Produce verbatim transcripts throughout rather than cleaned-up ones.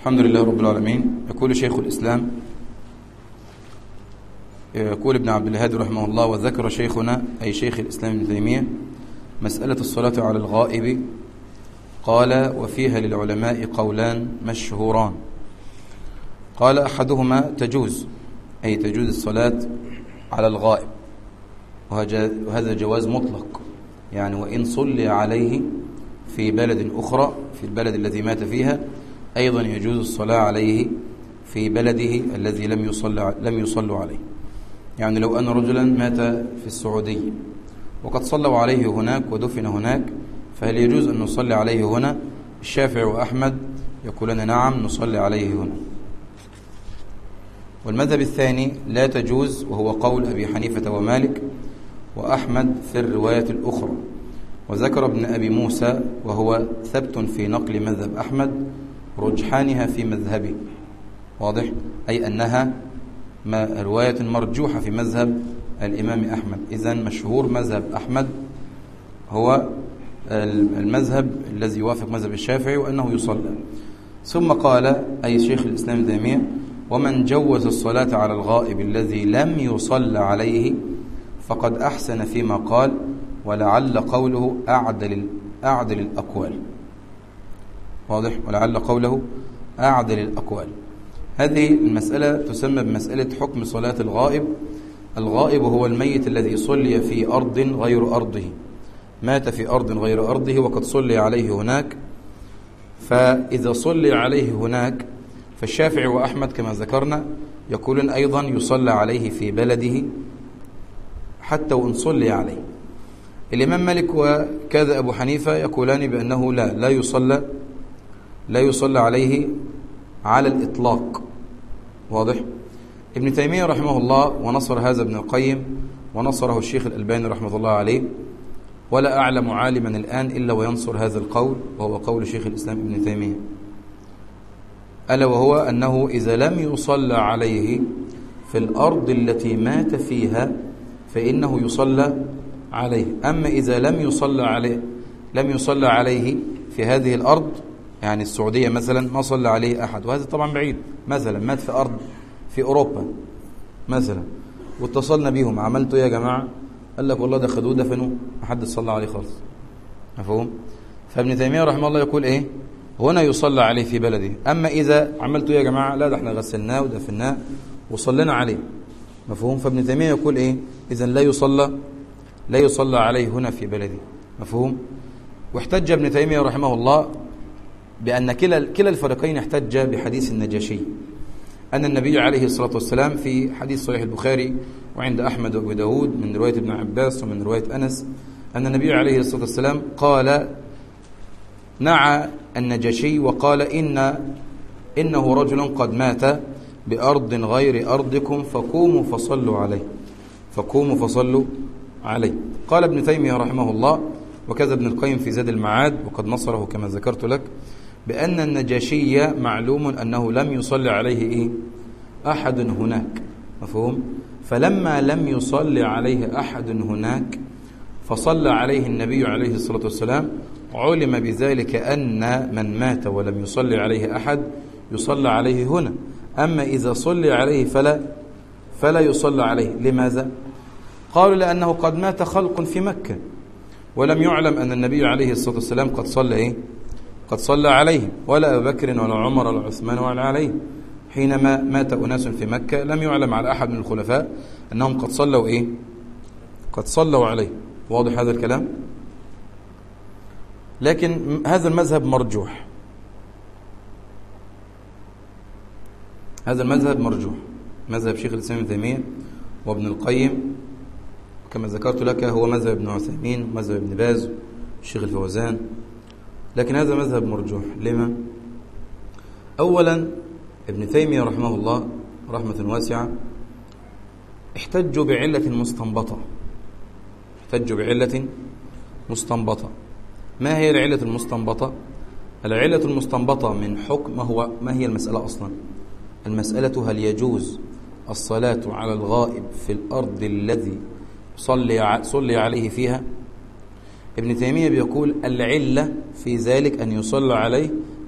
الحمد لله رب العالمين. يقول شيخ الإسلام يقول ابن عبد الهادي رحمه الله: وذكر شيخنا أي شيخ الإسلام ابن تيمية مسألة الصلاة على الغائب، قال: وفيها للعلماء قولان مشهوران. قال: أحدهما تجوز، أي تجوز الصلاة على الغائب، وهذا جواز مطلق، يعني وإن صلي عليه في بلد أخرى في البلد الذي مات فيها أيضا يجوز الصلاة عليه في بلده الذي لم يصلى لم يصلوا عليه. يعني لو أن رجلا مات في السعودية وقد صلوا عليه هناك ودفن هناك، فهل يجوز أن نصلي عليه هنا؟ الشافعي وأحمد يقولون نعم نصلي عليه هنا. والمذهب الثاني لا تجوز، وهو قول أبي حنيفة ومالك وأحمد في الرواية الأخرى. وذكر ابن أبي موسى وهو ثبت في نقل مذهب أحمد رجحانها في مذهبه، واضح؟ أي أنها ما رواية مرجوحة في مذهب الإمام أحمد. إذن مشهور مذهب أحمد هو المذهب الذي يوافق مذهب الشافعي وأنه يصلى. ثم قال أي شيخ الإسلام ابن تيمية: ومن جوز الصلاة على الغائب الذي لم يصلى عليه فقد أحسن فيما قال، ولعل قوله أعدل أعدل الأقوال. واضح؟ ولعل قوله أعدل الأقوال. هذه المسألة تسمى بمسألة حكم صلاة الغائب. الغائب هو الميت الذي صلي في أرض غير أرضه، مات في أرض غير أرضه وقد صلي عليه هناك. فإذا صلي عليه هناك فالشافعي وأحمد كما ذكرنا يقولون أيضا يصلى عليه في بلده حتى وإن صلي عليه. الإمام مالك وكذا أبو حنيفة يقولان بأنه لا لا يصلى لا يصلى عليه على الإطلاق. واضح؟ ابن تيمية رحمه الله ونصر هذا ابن القيم ونصره الشيخ الألباني رحمه الله عليه، ولا أعلم عالما الآن إلا وينصر هذا القول، وهو قول شيخ الإسلام ابن تيمية، ألا وهو أنه إذا لم يصلى عليه في الأرض التي مات فيها فإنه يصلى عليه. أما إذا لم يصلى عليه لم يصلى عليه في هذه الأرض، يعني السعودية مثلا ما صلى عليه أحد، وهذا طبعا بعيد، مثلا مات في أرض في أوروبا مثلا واتصلنا بيهم عملتوا يا جماعة، قال لك والله ده خدوه دفنوه ما حد صلى عليه خالص. مفهوم؟ فابن تيمية رحمه الله يقول إيه؟ هنا يصلى عليه في بلده. أما إذا عملتوا يا جماعة لا ده احنا غسلناه ودفناه وصلينا عليه. مفهوم؟ فابن تيمية يقول إيه؟ إذا لا يصلى لا يصلى عليه هنا في بلده. مفهوم؟ واحتج ابن تيمية رحمه الله بأن كلا كلا الفريقين احتج بحديث النجاشي، أن النبي عليه الصلاة والسلام في حديث صحيح البخاري وعند أحمد وأبو داود من رواية ابن عباس ومن رواية أنس أن النبي عليه الصلاة والسلام قال: نعى النجاشي وقال إن إنه رجل قد مات بأرض غير أرضكم فقوموا فصلوا عليه فقوموا فصلوا عليه. قال ابن تيمية رحمه الله وكذا ابن القيم في زاد المعاد وقد نصره كما ذكرت لك بأن النجاشي معلوم أنه لم يصلي عليه إيه؟ أحد هناك. مفهوم؟ فلما لم يصلي عليه أحد هناك فصلى عليه النبي عليه الصلاة والسلام، علم بذلك أن من مات ولم يصلي عليه أحد يصلى عليه هنا. أما إذا صلي عليه فلا فلا يصلى عليه. لماذا؟ قالوا لأنه قد مات خلق في مكة ولم يعلم أن النبي عليه الصلاة والسلام قد صلى إيه؟ قد صلى عليه، ولا أبو بكر ولا عمر ولا عثمان ولا عليه. حينما مات أناس في مكة لم يعلم على أحد من الخلفاء أنهم قد صلوا إيه؟ قد صلوا عليه. واضح هذا الكلام؟ لكن هذا المذهب مرجوح، هذا المذهب مرجوح، مذهب شيخ الإسلام ابن تيمية وابن القيم كما ذكرت لك هو مذهب ابن عثيمين ومذهب ابن باز والشيخ الفوزان، لكن هذا مذهب مرجوح. لما؟ أولا ابن تيمية رحمه الله رحمة واسعة احتجوا بعلة مستنبطة احتجوا بعلة مستنبطة. ما هي العلة المستنبطة؟ العلة المستنبطة من حكم ما هو ما هي المسألة أصلا؟ المسألة هل يجوز الصلاة على الغائب في الأرض الذي صلي صلي عليه فيها؟ ابن تيمية بيقول العلة في ذلك أن يصلى عليه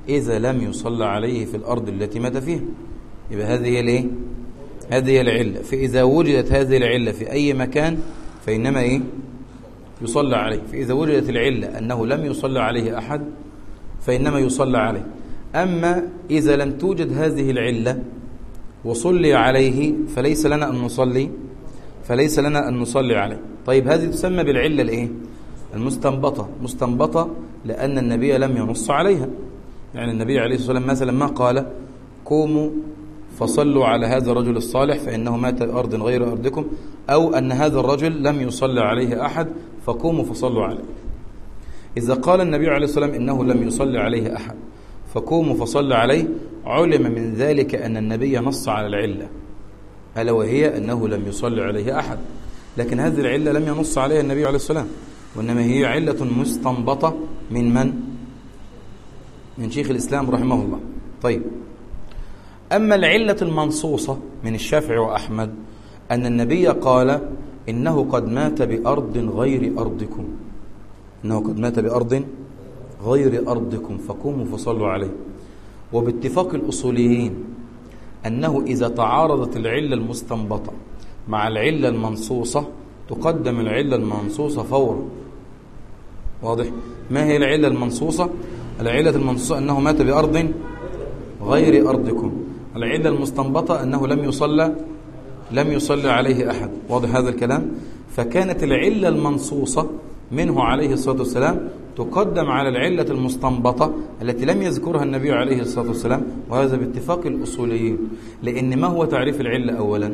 إذا لم يصلى عليه في الأرض التي مات فيها. يبقى هذه هي الايه؟ هذه هي العلة. فإذا وجدت هذه العلة في أي مكان فإنما إيه؟ يصلى عليه. فإذا وجدت العلة أنه لم يصلى عليه أحد فإنما يصلى عليه. أما إذا لم توجد هذه العلة وصلي عليه فليس لنا أن نصلي فليس لنا أن نصلي عليه. طيب هذه تسمى بالعلة الإيه؟ المستنبطة. مستنبطة لأن النبي لم ينص عليها. يعني النبي عليه الصلاة والسلام مثلا ما قال قوموا فصلوا على هذا الرجل الصالح فإنه مات بأرض غير أرضكم، أو أن هذا الرجل لم يصلى عليه أحد فقوموا فصلوا عليه. إذا قال النبي عليه الصلاة والسلام إنه لم يصلي عليه أحد فقوموا فصلوا عليه، علم من ذلك أن النبي نص على العلة، ألا وهي أنه لم يصلي عليه أحد. لكن هذه العلة لم ينص عليها النبي عليه الصلاة والسلام، وإنما هي علة مستنبطة من من؟ من شيخ الإسلام رحمه الله. طيب، أما العلة المنصوصة من الشافعي وأحمد أن النبي قال إنه قد مات بأرض غير أرضكم، إنه قد مات بأرض غير أرضكم فقوموا فصلوا عليه. وباتفاق الأصوليين أنه إذا تعارضت العلة المستنبطة مع العلة المنصوصة تقدم العلة المنصوصة فورا. واضح؟ ما هي العلة المنصوصة؟ العلة المنصوصة أنه مات بأرض غير أرضكم. العلة المستنبطة أنه لم يصلى لم يصلى عليه أحد. واضح هذا الكلام؟ فكانت العلة المنصوصة منه عليه الصلاة والسلام تقدم على العلة المستنبطة التي لم يذكرها النبي عليه الصلاة والسلام، وهذا باتفاق الأصوليين. لأن ما هو تعريف العلة أولا؟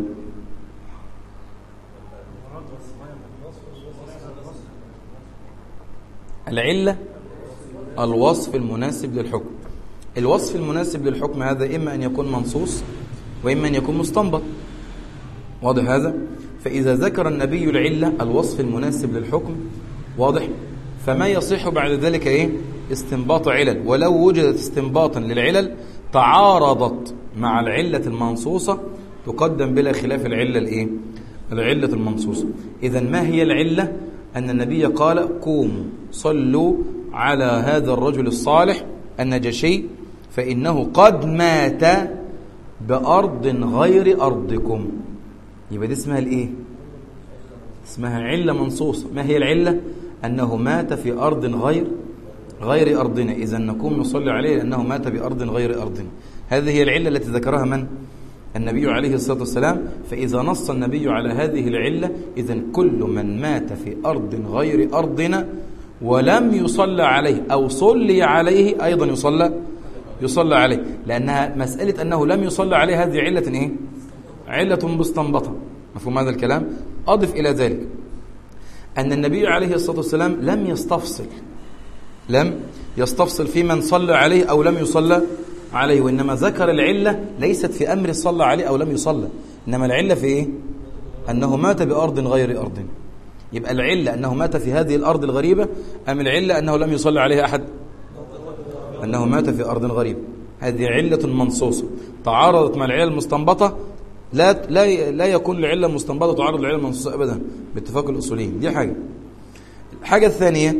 العلة الوصف المناسب للحكم. الوصف المناسب للحكم هذا إما أن يكون منصوص وإما أن يكون مستنبط. واضح هذا؟ فإذا ذكر النبي العلة الوصف المناسب للحكم، واضح، فما يصح بعد ذلك إيه؟ استنباط علل. ولو وجدت استنباطا للعلل تعارضت مع العلة المنصوصة تقدم بلا خلاف العلة الإيه؟ العلة المنصوصة. إذن ما هي العلة؟ أن النبي قال قوموا صلوا على هذا الرجل الصالح النجاشي فإنه قد مات بأرض غير أرضكم. يبقى دي اسمها الإيه؟ اسمها علة منصوصة. ما هي العلة؟ أنه مات في أرض غير غير أرضنا، إذا نقوم نصلي عليه لأنه مات بأرض غير أرضنا. هذه هي العلة التي ذكرها من؟ النبي عليه الصلاة والسلام. فإذا نص النبي على هذه العلة إذن كل من مات في أرض غير أرضنا ولم يصلى عليه أو صلي عليه أيضا يصلى يصلى عليه، لأنها مسألة أنه لم يصلى عليه هذه علة إيه؟ علة مستنبطة. مفهوم هذا الكلام؟ أضف إلى ذلك أن النبي عليه الصلاة والسلام لم يستفصل لم يستفصل في من صلى عليه أو لم يصلى عليه، وإنما ذكر العلة ليست في أمر صلى عليه أو لم يصلى، إنما العلة في إيه؟ أنه مات بأرض غير أرضنا. يبقى العلة أنه مات في هذه الأرض الغريبة، أم العلة أنه لم يصلى عليه أحد؟ أنه مات في أرض غريبة. هذه علة منصوصة تعارضت مع العلة المستنبطة، لا لا لا يكون العلة المستنبطة تعارض العلة المنصوصة أبدا باتفاق الأصوليين. دي حاجة. الحاجة الثانية،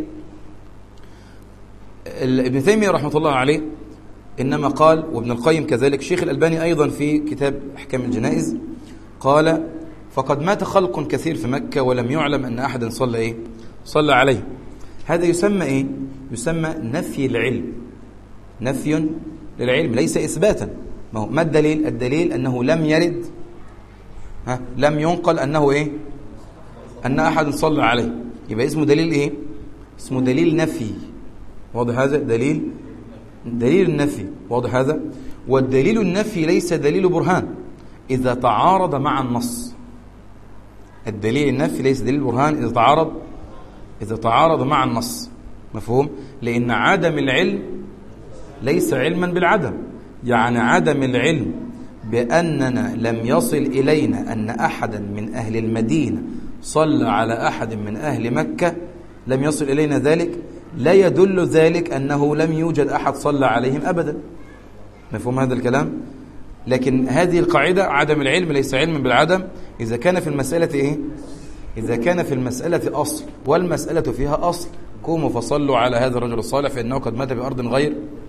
ابن تيمية رحمة الله عليه إنما قال، وابن القيم كذلك، شيخ الألباني أيضا في كتاب أحكام الجنائز قال فقد مات خلق كثير في مكة ولم يعلم أن أحدا صلى إيه؟ صلى عليه. هذا يسمى إيه؟ يسمى نفي العلم، نفي للعلم ليس إثباتا. ما هو ما الدليل؟ الدليل أنه لم يرد ها لم ينقل أنه إيه؟ أن أحد صلى عليه. يبقى اسمه دليل إيه؟ اسمه دليل نفي. واضح هذا؟ دليل دليل النفي. واضح هذا؟ والدليل النفي ليس دليل برهان إذا تعارض مع النص. الدليل النفي ليس دليل برهان إذا تعارض إذا تعارض مع النص. مفهوم؟ لأن عدم العلم ليس علما بالعدم. يعني عدم العلم بأننا لم يصل إلينا أن أحدا من أهل المدينة صلى على أحد من أهل مكة، لم يصل إلينا ذلك، لا يدل ذلك أنه لم يوجد أحد صلى عليهم أبدا. مفهوم هذا الكلام؟ لكن هذه القاعدة عدم العلم ليس علما بالعدم إذا كان في المسألة إيه؟ إذا كان في المسألة أصل، والمسألة فيها أصل. قوموا فصلوا على هذا الرجل الصالح فإنه قد مات بأرض غير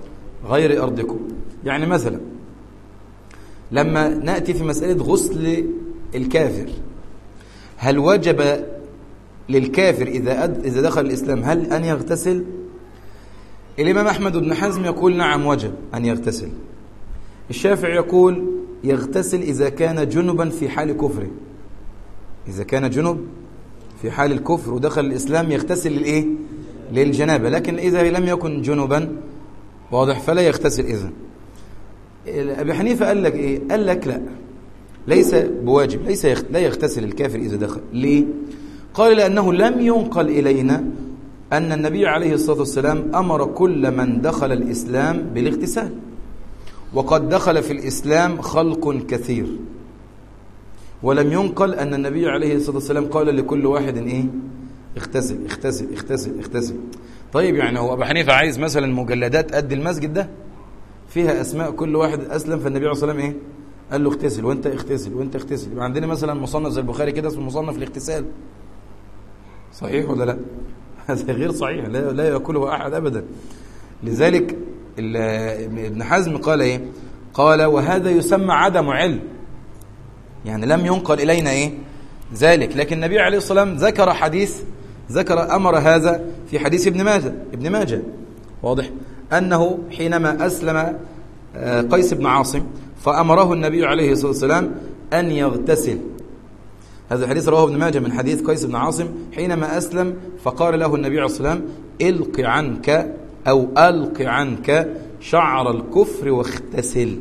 غير أرضكم. يعني مثلا لما نأتي في مسألة غسل الكافر، هل وجب للكافر إذا إذا دخل الإسلام هل أن يغتسل؟ الإمام أحمد بن حزم يقول نعم وجب أن يغتسل. الشافعي يقول يغتسل إذا كان جنبا في حال كفره. إذا كان جنب في حال الكفر ودخل الإسلام يغتسل للإيه؟ للجنابة. لكن إذا لم يكن جنبا واضح فلا يغتسل. إذن أبي حنيفة قال لك إيه؟ قال لك لا، ليس بواجب، ليس يخ... لا يغتسل الكافر إذا دخل. ليه؟ قال لأنه لم ينقل إلينا أن النبي عليه الصلاة والسلام أمر كل من دخل الإسلام بالاغتسال، وقد دخل في الإسلام خلق كثير، ولم ينقل أن النبي عليه الصلاة والسلام قال لكل واحد إيه؟ اغتسل اغتسل اغتسل اغتسل. طيب يعني هو أبو حنيفة عايز مثلا مجلدات قد المسجد ده فيها أسماء كل واحد أسلم، فالنبي عليه الصلاة والسلام إيه؟ قال له اغتسل وانت اغتسل وانت اغتسل. يبقى عندنا مثلا مصنف زي البخاري كده اسمه مصنف الاغتسال، صحيح ولا لا؟ هذا غير صحيح، لا, لا يأكله أحد أبدا. لذلك ابن حزم قال إيه؟ قال وهذا يسمى عدم علم، يعني لم ينقل إلينا إيه؟ ذلك. لكن النبي عليه الصلاة والسلام ذكر حديث، ذكر أمر هذا في حديث ابن ماجه ابن ماجه واضح، أنه حينما أسلم قيس بن عاصم فأمره النبي عليه الصلاة والسلام أن يغتسل. هذا الحديث رواه ابن ماجه من حديث قيس بن عاصم حينما أسلم فقال له النبي عليه الصلاة والسلام الق عنك أو ألق عنك شعر الكفر واغتسل.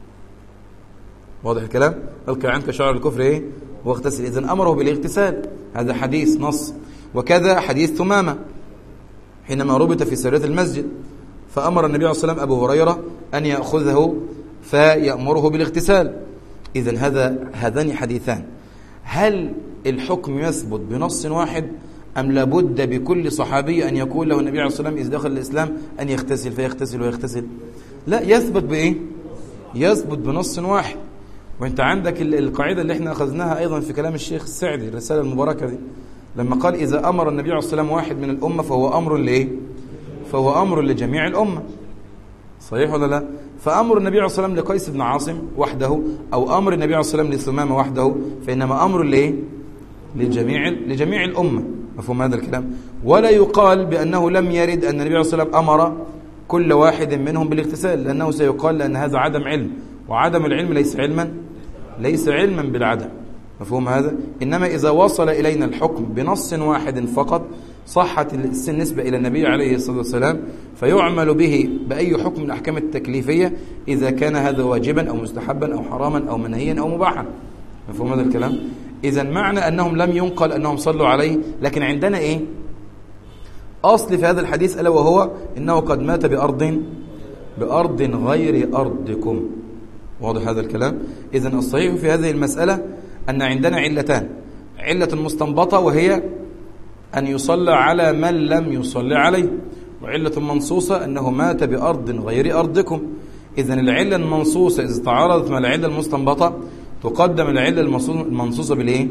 واضح الكلام؟ ألق عنك شعر الكفر إيه؟ واغتسل. إذن أمره بالاغتسال، هذا حديث نص. وكذا حديث ثمامة حينما ربط في سرية المسجد فأمر النبي عليه الصلاة والسلام أبو هريرة أن يأخذه فيأمره بالاغتسال. إذن هذا هذان حديثان. هل الحكم يثبت بنص واحد أم لابد بكل صحابي أن يقول له النبي عليه الصلاة والسلام إذا دخل الإسلام أن يغتسل فيغتسل ويغتسل؟ لا، يثبت بإيه؟ يثبت بنص واحد. وانت عندك القاعدة اللي احنا أخذناها أيضا في كلام الشيخ السعدي الرسالة المباركة دي لما قال إذا أمر النبي عليه الصلاة والسلام واحد من الأمة فهو أمر لإيه؟ فهو أمر لجميع الأمة، صحيح ولا لا؟ فأمر النبي عليه الصلاة والسلام لقيس بن عاصم وحده أو أمر النبي عليه الصلاة والسلام لثمامة وحده فإنما أمر لإيه؟ لجميع لجميع الأمة. مفهوم هذا الكلام؟ ولا يقال بأنه لم يرد أن النبي عليه الصلاة والسلام أمر كل واحد منهم بالاغتسال، لأنه سيقال لأن هذا عدم علم، وعدم العلم ليس علما ليس علما بالعدم. مفهوم هذا؟ إنما إذا وصل إلينا الحكم بنص واحد فقط صحت النسبة إلى النبي عليه الصلاة والسلام فيعمل به بأي حكم من الأحكام التكليفية إذا كان هذا واجبا أو مستحبا أو حراما أو منهيا أو مباحا. مفهوم هذا الكلام؟ إذن معنى أنهم لم ينقل أنهم صلوا عليه، لكن عندنا إيه؟ أصل في هذا الحديث ألا وهو إنه قد مات بأرض بأرض غير أرضكم. واضح هذا الكلام؟ إذن الصحيح في هذه المسألة أن عندنا علتان، علة مستنبطة وهي أن يصلى على من لم يصلي عليه، وعلة منصوصة أنه مات بأرض غير أرضكم. إذن العلة المنصوصة إذا تعارضت مع العلة المستنبطة تقدم العلة المنصوصة بالإيه؟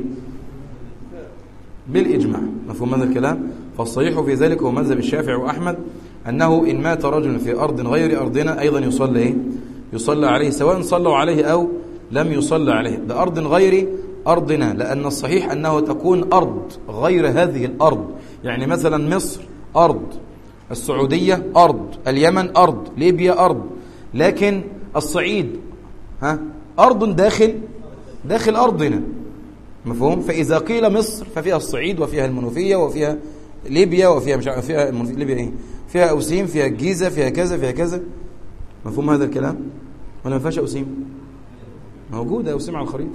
بالإجماع. مفهوم هذا الكلام؟ فالصحيح في ذلك هو مذهب الشافعي وأحمد أنه إن مات رجل في أرض غير أرضنا أيضا يصلي إيه؟ يصلى عليه سواء صلوا عليه أو لم يصلى عليه بأرض غير أرضنا، لأن الصحيح أنه تكون أرض غير هذه الأرض. يعني مثلا مصر أرض، السعودية أرض، اليمن أرض، ليبيا أرض، لكن الصعيد ها أرض داخل داخل أرضنا. مفهوم؟ فإذا قيل مصر ففيها الصعيد وفيها المنوفية وفيها ليبيا وفيها مش عارف فيها ليبيا إيه؟ فيها أوسيم، فيها الجيزة، فيها كذا فيها كذا. مفهوم هذا الكلام؟ ولا ما فيهاش أوسيم؟ موجودة أوسيم على الخريطة.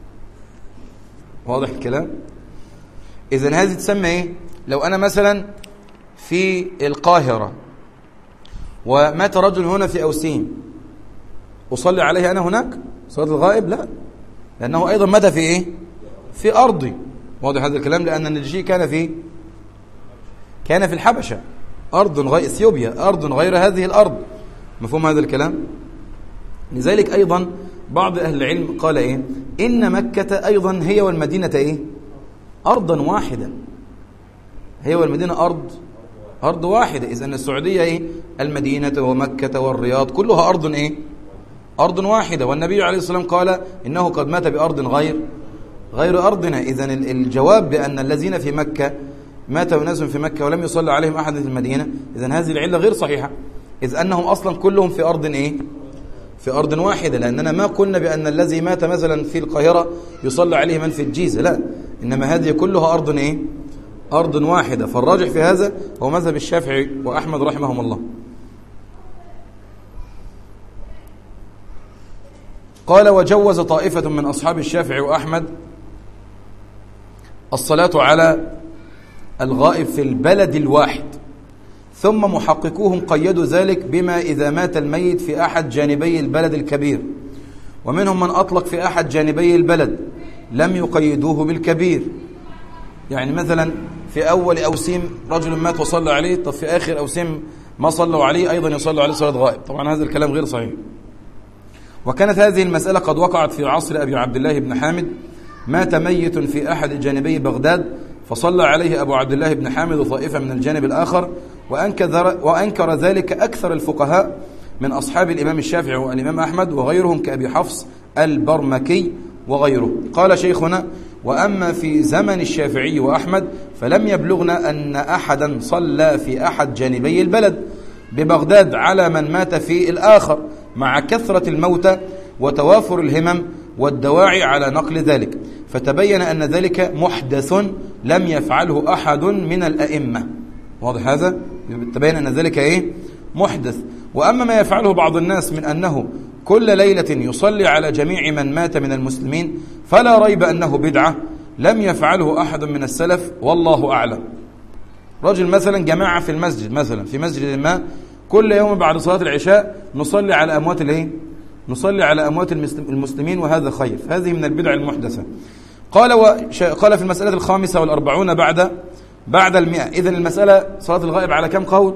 واضح الكلام؟ إذن هذه تسمى إيه؟ لو أنا مثلا في القاهرة ومات رجل هنا في أوسيم أصلي عليه أنا هناك صلاة الغائب؟ لا، لأنه أيضا مات في إيه؟ في أرضي. واضح هذا الكلام؟ لأن النجاشي كان في كان في الحبشة، أرض غير إثيوبيا، أرض غير هذه الأرض. مفهوم هذا الكلام؟ لذلك أيضا بعض أهل العلم قال إيه؟ إن مكة أيضا هي والمدينة إيه؟ أرضا واحدا. هي والمدينة أرض أرض واحدة. إذن السعودية إيه؟ المدينة ومكة والرياض كلها أرض إيه؟ أرض واحدة. والنبي عليه الصلاة والسلام قال إنه قد مات بأرض غير غير أرضنا. إذن الجواب بأن الذين في مكة مات أناس في مكة ولم يصلى عليهم أحد في المدينة، إذن هذه العلة غير صحيحة، إذ أنهم أصلا كلهم في أرض إيه؟ في أرض واحدة. لأننا ما قلنا بأن الذي مات مثلا في القاهرة يصلى عليه من في الجيزة، لا، إنما هذه كلها أرض إيه؟ أرض واحدة. فالراجح في هذا هو مذهب الشافعي وأحمد رحمهم الله. قال وجوز طائفة من أصحاب الشافعي وأحمد الصلاة على الغائب في البلد الواحد، ثم محققوهم قيدوا ذلك بما إذا مات الميت في أحد جانبي البلد الكبير، ومنهم من أطلق في أحد جانبي البلد لم يقيدوه بالكبير. يعني مثلا في أول أوسيم رجل مات وصلى عليه، طب في آخر أوسيم ما صلوا عليه أيضا يصلوا عليه صلاة غائب. طبعا هذا الكلام غير صحيح. وكانت هذه المسألة قد وقعت في عصر أبي عبد الله بن حامد، مات ميت في أحد جانبي بغداد فصلى عليه أبو عبد الله بن حامد وطائفة من الجانب الآخر، وأنكر, وأنكر ذلك أكثر الفقهاء من أصحاب الإمام الشافعي والإمام أحمد وغيرهم كأبي حفص البرمكي وغيره. قال شيخنا وأما في زمن الشافعي وأحمد فلم يبلغنا أن أحدا صلى في أحد جانبي البلد ببغداد على من مات في الآخر، مع كثرة الموتى وتوافر الهمم والدواعي على نقل ذلك، فتبين أن ذلك محدث لم يفعله أحد من الأئمة. واضح هذا؟ تبين أن ذلك إيه؟ محدث. وأما ما يفعله بعض الناس من أنه كل ليلة يصلي على جميع من مات من المسلمين فلا ريب أنه بدعة لم يفعله أحد من السلف والله أعلم. رجل مثلا جماعة في المسجد، مثلا في مسجد ما كل يوم بعد صلاة العشاء نصلي على أموات الايه؟ نصلي على أموات المسلمين، وهذا خير. هذه من البدع المحدثة. قال وش... قال في المسألة الخامسة والأربعون بعد بعد المئة. إذن المسألة صلاة الغائب على كم قول؟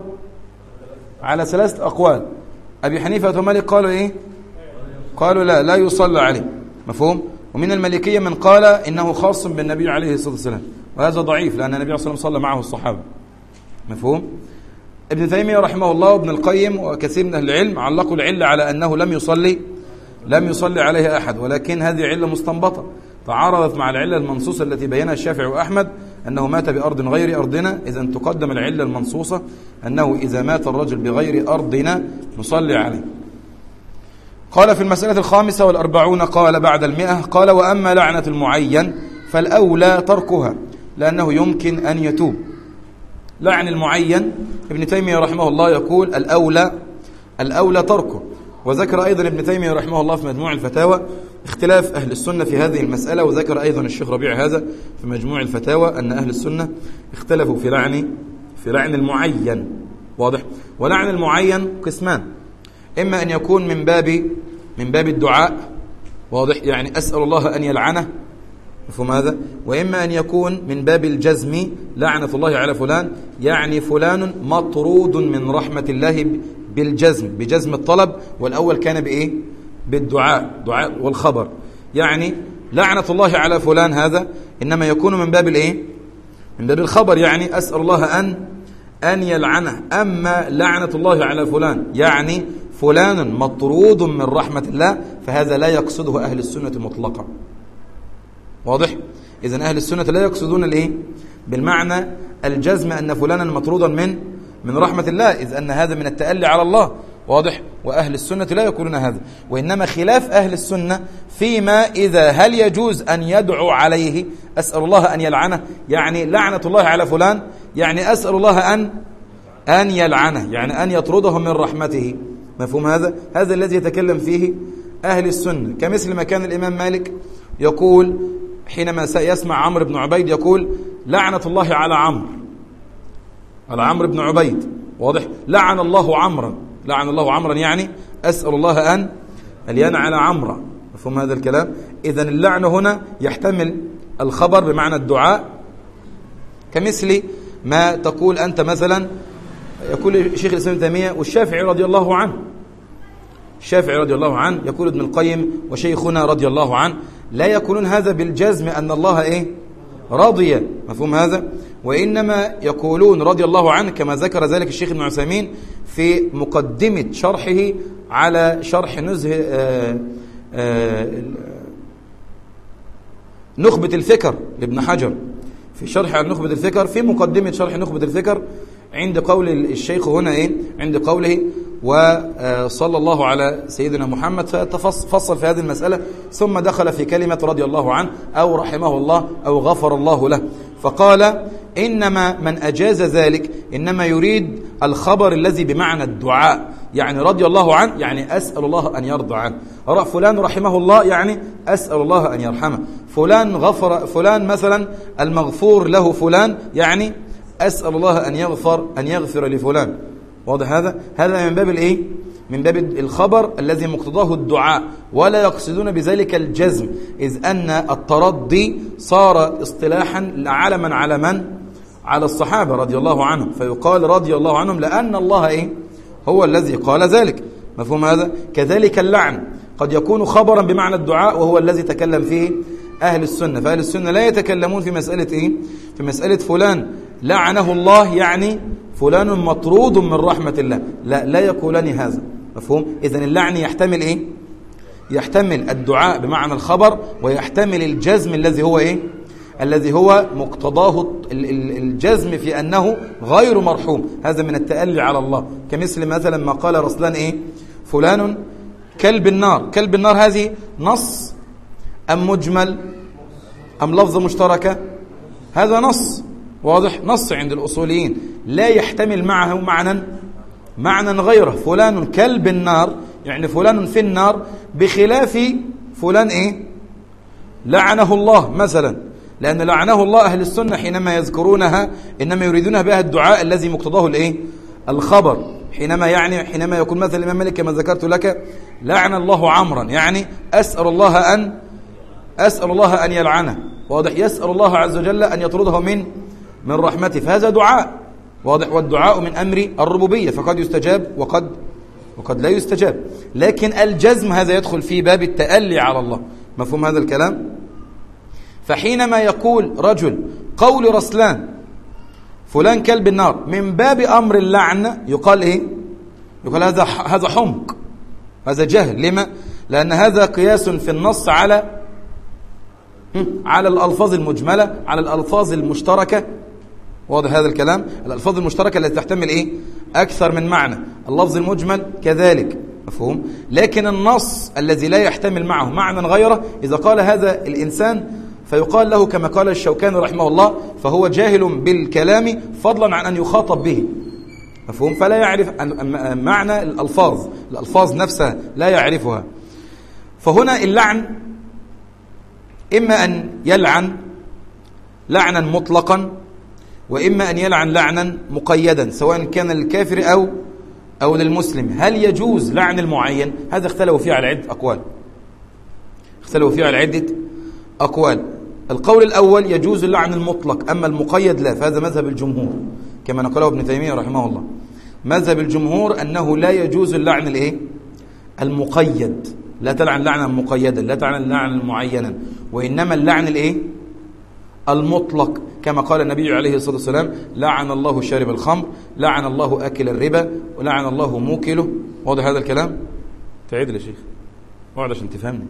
على ثلاثة أقوال. أبي حنيفة ومالك قالوا إيه؟ قالوا لا لا يصلى عليه، مفهوم؟ ومن المالكية من قال إنه خاص بالنبي عليه الصلاة والسلام، وهذا ضعيف لأن النبي صلى الله عليه وسلم صلى معه الصحابة، مفهوم؟ ابن تيمية رحمه الله وابن القيم وكثير من أهل العلم علقوا العلة على أنه لم يصلي لم يصلي عليه أحد، ولكن هذه علة مستنبطة تعارضت مع العلة المنصوصة التي بينها الشافعي وأحمد أنه مات بأرض غير أرضنا. إذن تقدم العلة المنصوصة أنه إذا مات الرجل بغير أرضنا نصلي عليه. قال في المسألة الخامسة والأربعون قال بعد المئة. قال وأما لعنة المعين فالأولى تركها لأنه يمكن أن يتوب. لعن المعين ابن تيمية رحمه الله يقول الأولى الأولى تركه. وذكر أيضا ابن تيمية رحمه الله في مجموع الفتاوى اختلاف أهل السنة في هذه المسألة، وذكر أيضا الشيخ ربيع هذا في مجموع الفتاوى أن أهل السنة اختلفوا في لعن في لعن المعين. واضح؟ ولعن المعين قسمان، إما أن يكون من باب من باب الدعاء، واضح، يعني أسأل الله أن يلعنه، مفهوم هذا؟ وإما أن يكون من باب الجزم، لعنة الله على فلان، يعني فلان مطرود من رحمة الله بالجزم، بجزم الطلب، والأول كان بإيه؟ بالدعاء، دعاء والخبر، يعني لعنة الله على فلان هذا إنما يكون من باب الإيه؟ من باب الخبر، يعني أسأل الله أن أن يلعنه. أما لعنة الله على فلان يعني فلان مطرود من رحمة الله، فهذا لا يقصده أهل السنة مطلقا. واضح؟ إذن أهل السنة لا يقصدون الإيه؟ بالمعنى الجزم أن فلانا مطرودا من من رحمة الله، إذ أن هذا من التألي على الله. واضح؟ وأهل السنة لا يقولون هذا، وإنما خلاف أهل السنة فيما إذا هل يجوز أن يدعو عليه، أسأل الله أن يلعنه، يعني لعنة الله على فلان يعني أسأل الله أن أن يلعنه، يعني أن يطرده من رحمته، مفهوم هذا؟ هذا الذي يتكلم فيه أهل السنة، كمثل ما كان الإمام مالك يقول حينما يسمع عمرو بن عبيد يقول لعنة الله على عمرو، على عمرو بن عبيد. واضح؟ لعن الله عمرا، لعن الله عمرا يعني أسأل الله أن يلعن عمرا، مفهوم هذا الكلام؟ إذن اللعن هنا يحتمل الخبر بمعنى الدعاء، كمثل ما تقول أنت مثلا، يقول شيخ الإسلام ابن تيمية والشافعي رضي الله عنه، الشافعي رضي الله عنه، يقول ابن القيم وشيخنا رضي الله عنه، لا يقولون هذا بالجزم أن الله إيه؟ راضيا، مفهوم هذا؟ وإنما يقولون رضي الله عنه كما ذكر ذلك الشيخ ابن عثيمين في مقدمة شرحه على شرح نزهة آآ آآ نخبة الفكر لابن حجر، في شرح عن نخبة الفكر، في مقدمة شرح نخبة الفكر عند قول الشيخ هنا إيه؟ عند قوله وصلى الله على سيدنا محمد، ففصل في هذه المسألة، ثم دخل في كلمة رضي الله عنه أو رحمه الله أو غفر الله له، فقال إنما من أجاز ذلك إنما يريد الخبر الذي بمعنى الدعاء، يعني رضي الله عنه يعني أسأل الله أن يرضى عنه، فلان رحمه الله يعني أسأل الله أن يرحمه، فلان غفر، فلان مثلا المغفور له فلان يعني أسأل الله أن يغفر أن يغفر لفلان. واضح هذا؟ هذا من باب الإيه؟ من باب الخبر الذي مقتضاه الدعاء، ولا يقصدون بذلك الجزم، إذ أن الترضي صار اصطلاحا علما على من؟ على الصحابة رضي الله عنهم، فيقال رضي الله عنهم لأن الله إيه؟ هو الذي قال ذلك. مفهوم هذا؟ كذلك اللعن قد يكون خبرا بمعنى الدعاء، وهو الذي تكلم فيه أهل السنة، فأهل السنة لا يتكلمون في مسألة إيه؟ في مسألة فلان لعنه الله يعني فلان مطرود من رحمة الله، لا لا يقولان هذا. مفهوم؟ إذن اللعن يحتمل إيه؟ يحتمل الدعاء بمعنى الخبر، ويحتمل الجزم الذي هو إيه؟ الذي هو مقتضاه الجزم في أنه غير مرحوم، هذا من التألي على الله، كمثل مثلا ما قال رسلان إيه؟ فلان كلب النار. كلب النار هذه نص أم مجمل أم لفظ مشتركة؟ هذا نص واضح، نص عند الأصوليين لا يحتمل معه معنى معنى غيره. فلان كلب النار يعني فلان في النار، بخلاف فلان إيه؟ لعنه الله مثلا، لأن لعنه الله أهل السنة حينما يذكرونها إنما يريدونها بها الدعاء الذي مقتضاه الإيه؟ الخبر، حينما يعني حينما يقول مثلا الإمام مالك كما ذكرت لك لعن الله عمرا يعني أسأل الله أن أسأل الله أن يلعنه، واضح، يسأل الله عز وجل أن يطرده من من رحمته، فهذا دعاء واضح، والدعاء من أمر الربوبية، فقد يستجاب وقد وقد لا يستجاب، لكن الجزم هذا يدخل في باب التألي على الله. مفهوم هذا الكلام؟ فحينما يقول رجل قول رسلان فلان كلب النار من باب أمر اللعن، يقال إيه؟ يقال هذا هذا حمق، هذا جهل. لما؟ لأن هذا قياس في النص على على الألفاظ المجملة، على الألفاظ المشتركة. واضح هذا الكلام؟ الألفاظ المشتركة التي تحتمل إيه؟ أكثر من معنى، اللفظ المجمل كذلك. مفهوم؟ لكن النص الذي لا يحتمل معه معنى غيره، إذا قال هذا الإنسان فيقال له كما قال الشوكاني رحمه الله فهو جاهل بالكلام فضلا عن أن يخاطب به. مفهوم؟ فلا يعرف معنى الألفاظ، الألفاظ نفسها لا يعرفها. فهنا اللعن إما أن يلعن لعنا مطلقا، وإما أن يلعن لعنا مقيدا، سواء كان للكافر أو أو للمسلم. هل يجوز لعن المعين؟ هذا اختلفوا فيه على عدة أقوال اختلفوا فيه على عدة أقوال. القول الأول يجوز اللعن المطلق، أما المقيد لا، فهذا مذهب الجمهور كما نقله ابن تيمية رحمه الله. مذهب الجمهور أنه لا يجوز اللعن الإيه؟ المقيد، لا تلعن لعنا مقيدا، لا تلعن لعنا معينا، وإنما اللعن الإيه؟ المطلق، كما قال النبي عليه الصلاة والسلام لعن الله شارب الخمر، لعن الله أكل الربا، ولعن الله موكله. واضح هذا الكلام؟ تعيد يا شيخ، واضح عشان تفهمني.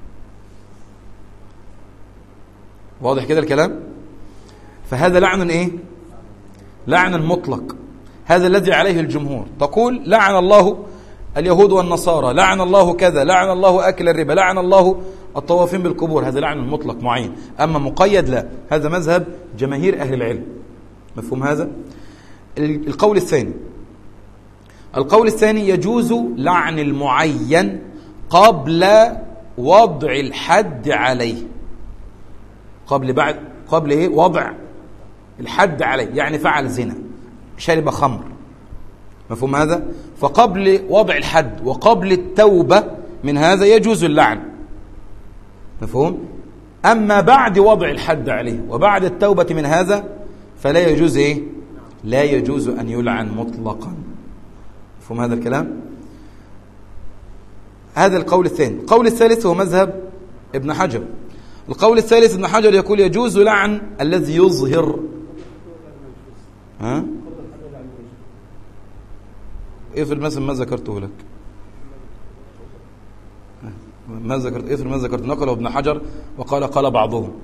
واضح كده الكلام؟ فهذا لعن إيه؟ لعن مطلق، هذا الذي عليه الجمهور. تقول لعن الله اليهود والنصارى، لعن الله كذا، لعن الله أكل الربا، لعن الله الطوافين بالقبور، هذا لعن مطلق معين. أما مقيد لا، هذا مذهب جماهير أهل العلم. مفهوم هذا؟ القول الثاني القول الثاني يجوز لعن المعين قبل وضع الحد عليه، قبل بعد قبل ايه؟ وضع الحد عليه، يعني فعل زنا، شرب خمر. مفهوم هذا؟ فقبل وضع الحد وقبل التوبة من هذا يجوز اللعن. مفهوم؟ أما بعد وضع الحد عليه وبعد التوبة من هذا فلا يجوز إيه؟ لا يجوز أن يلعن مطلقا. مفهوم هذا الكلام؟ هذا القول الثاني. القول الثالث هو مذهب ابن حجر. القول الثالث ابن حجر يقول يجوز لعن الذي يظهر ها افرض مثلا ما ذكرته لك، ما ذكرت افرض ما ذكرت نقله ابن حجر وقال قال بعضهم.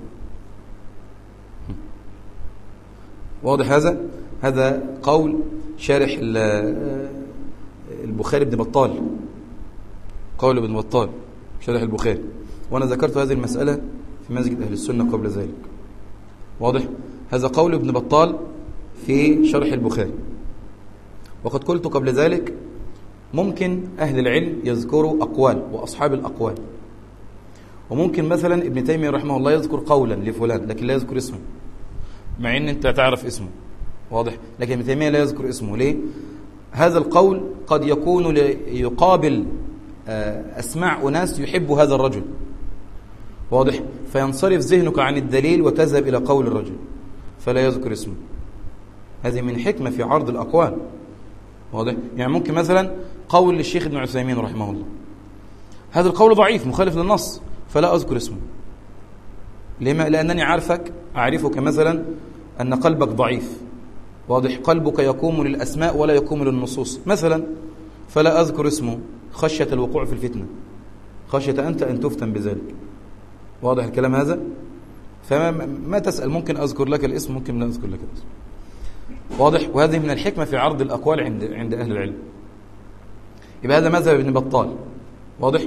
واضح هذا؟ هذا قول شارح البخاري ابن بطال، قول ابن بطال شارح البخاري، وانا ذكرت هذه المسألة في مسجد اهل السنة قبل ذلك. واضح؟ هذا قول ابن بطال في شرح البخاري. وقد قلت قبل ذلك ممكن أهل العلم يذكروا أقوال وأصحاب الأقوال، وممكن مثلا ابن تيمية رحمه الله يذكر قولا لفلان لكن لا يذكر اسمه، مع ان انت تعرف اسمه. واضح؟ لكن ابن تيمية لا يذكر اسمه. ليه؟ هذا القول قد يكون يقابل أسماع أناس يحب هذا الرجل. واضح؟ فينصرف ذهنك عن الدليل وتذهب إلى قول الرجل فلا يذكر اسمه. هذه من حكمة في عرض الأقوال. واضح؟ يعني ممكن مثلا قول للشيخ ابن عثيمين رحمه الله، هذا القول ضعيف مخالف للنص فلا أذكر اسمه. لما؟ لأنني عارفك أعرفك مثلا أن قلبك ضعيف. واضح؟ قلبك يقوم للأسماء ولا يقوم للنصوص مثلا، فلا أذكر اسمه خشية الوقوع في الفتنة، خشية أنت أن تفتن بذلك. واضح الكلام هذا؟ فما ما تسأل، ممكن أذكر لك الاسم ممكن لا أذكر لك الاسم. واضح؟ وهذه من الحكمة في عرض الأقوال عند عند أهل العلم. يبقى هذا مذهب ابن بطال. واضح؟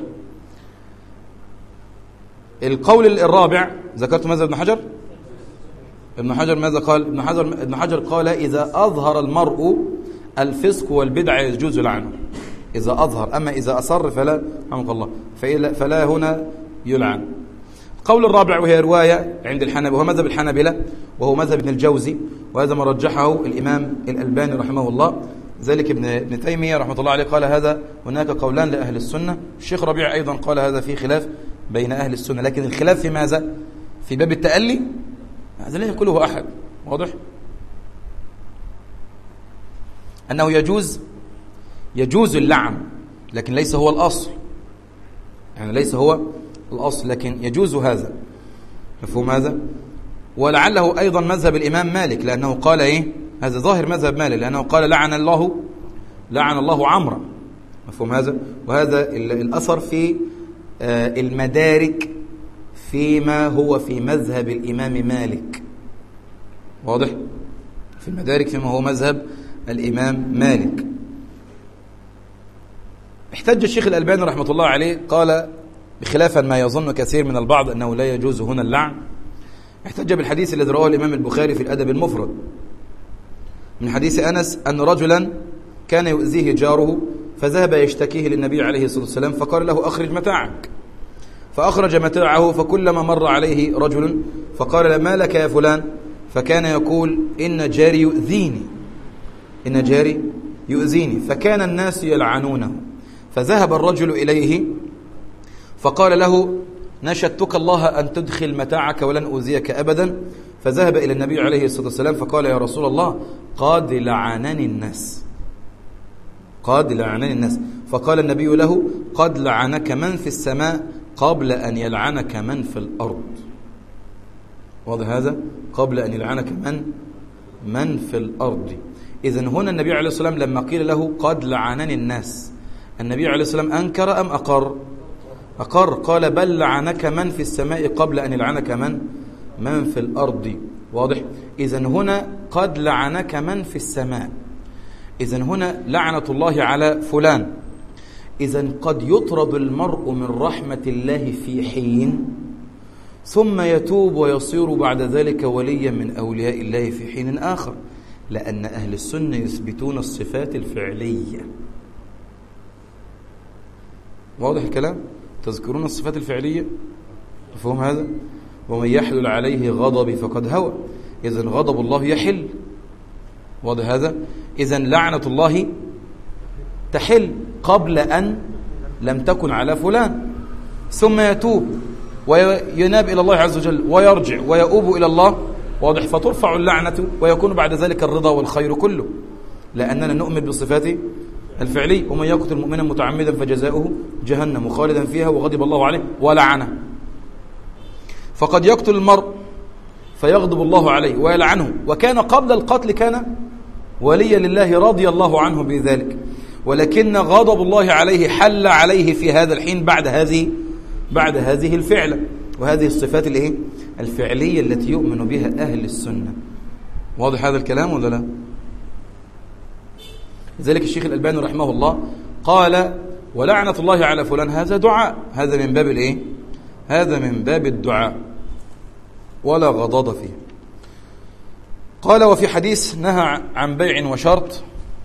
القول الرابع ذكرت مذهب ابن حجر. ابن حجر ماذا قال؟ ابن حجر ابن حجر قال إذا أظهر المرء الفسق والبدع يجوز لعنه، إذا أظهر. أما إذا أصر فلا رحمك الله فلا هنا يلعن. القول الرابع وهي رواية عند الحنبلة وهو مذهب الحنبلة وهو مذهب ابن الجوزي، وهذا ما رجحه الإمام الألباني رحمه الله. ذلك ابن ابن تيمية رحمه الله عليه قال هذا هناك قولان لأهل السنة. الشيخ ربيع أيضا قال هذا في خلاف بين أهل السنة، لكن الخلاف في ماذا؟ في باب التألي، هذا لا يقوله أحد. واضح؟ أنه يجوز يجوز اللعن لكن ليس هو الأصل، يعني ليس هو الأصل لكن يجوز هذا. مفهوم هذا؟ ولعله أيضا مذهب الإمام مالك، لأنه قال إيه؟ هذا ظاهر مذهب مالك، لأنه قال لعن الله لعن الله عمرو. مفهوم هذا؟ وهذا الأثر في المدارك فيما هو في مذهب الإمام مالك. واضح؟ في المدارك فيما هو مذهب الإمام مالك. احتج الشيخ الألباني رحمة الله عليه قال بخلافا ما يظن كثير من البعض أنه لا يجوز هنا اللعن، احتج بالحديث الذي رواه الإمام البخاري في الأدب المفرد من حديث أنس أن رجلا كان يؤذيه جاره فذهب يشتكيه للنبي عليه الصلاة والسلام فقال له أخرج متاعك، فأخرج متاعه، فكلما مر عليه رجل فقال ما لك يا فلان، فكان يقول إن جاري يؤذيني إن جاري يؤذيني فكان الناس يلعنونه. فذهب الرجل إليه فقال له نشدتك الله أن تدخل متاعك ولن أؤذيك أبدا. فذهب إلى النبي عليه الصلاة والسلام فقال يا رسول الله قد لعنني الناس قد لعنني الناس فقال النبي له قد لعنك من في السماء قبل أن يلعنك من في الأرض. واضح هذا؟ قبل أن يلعنك من من في الأرض. إذن هنا النبي عليه الصلاة والسلام لما قيل له قد لعنني الناس، النبي عليه الصلاة والسلام أنكر أم أقر؟ أقر. قال بل لعنك من في السماء قبل أن يلعنك من من في الأرض. واضح؟ إذن هنا قد لعنك من في السماء، إذن هنا لعنة الله على فلان. إذن قد يطرد المرء من رحمة الله في حين ثم يتوب ويصير بعد ذلك وليا من أولياء الله في حين آخر، لأن أهل السنة يثبتون الصفات الفعلية. واضح الكلام؟ تذكرون الصفات الفعلية؟ مفهوم هذا؟ ومن يحلل عليه غضبي فقد هوى، إذن غضب الله يحل. واضح هذا؟ إذن لعنة الله تحل قبل أن لم تكن على فلان، ثم يتوب ويناب إلى الله عز وجل ويرجع ويؤوب إلى الله. واضح؟ فترفع اللعنة ويكون بعد ذلك الرضا والخير كله، لأننا نؤمن بصفاته الفعلي. ومن يقتل مؤمنا متعمدا فجزاؤه جهنم خالدا فيها وغضب الله عليه ولعنه. فقد يقتل المرء فيغضب الله عليه ويلعنه، وكان قبل القتل كان وليا لله رضي الله عنه بذلك، ولكن غضب الله عليه حل عليه في هذا الحين بعد هذه بعد هذه الفعلة. وهذه الصفات الايه الفعلية التي يؤمن بها أهل السنة. واضح هذا الكلام ولا لا؟ لذلك الشيخ الألباني رحمه الله قال ولعنة الله على فلان هذا دعاء، هذا من باب الايه هذا من باب الدعاء ولا غضاض فيه. قال وفي حديث نهى عن بيع وشرط،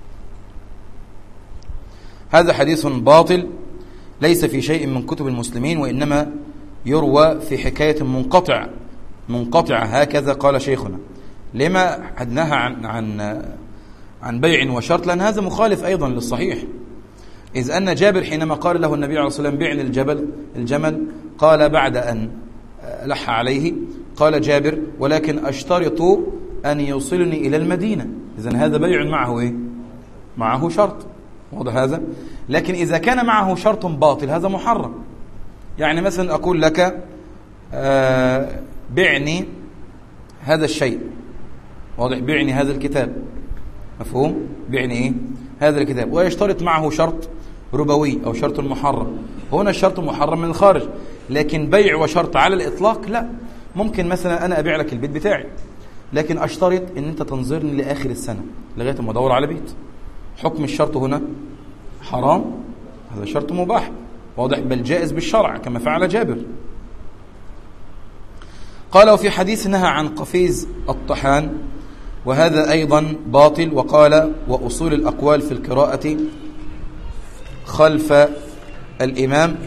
هذا حديث باطل ليس في شيء من كتب المسلمين، وإنما يروى في حكاية منقطع منقطع هكذا قال شيخنا. لما نهى عن عن عن بيع وشرط؟ لأن هذا مخالف أيضا للصحيح، إذ أن جابر حينما قال له النبي عليه الصلاة والسلام بيع الجبل الجمل قال بعد أن لح عليه قال جابر ولكن أشترط أن يوصلني إلى المدينة. إذن هذا بيع معه إيه؟ معه شرط. واضح هذا؟ لكن إذا كان معه شرط باطل هذا محرم. يعني مثلا أقول لك آه بعني هذا الشيء، واضح، بعني هذا الكتاب، مفهوم؟ بعني إيه؟ هذا الكتاب، ويشترط معه شرط ربوي أو شرط محرم. هنا الشرط محرم من الخارج، لكن بيع وشرط على الإطلاق لا. ممكن مثلا أنا أبيع لك البيت بتاعي، لكن أشترط أن أنت تنظرني لآخر السنة لغاية ما أدور على بيت. حكم الشرط هنا حرام، هذا شرط مباح، واضح، بل جائز بالشرع كما فعل جابر. قال وفي حديث نهى عن قفيز الطحان، وهذا أيضا باطل. وقال وأصول الأقوال في القراءة خلف الإمام،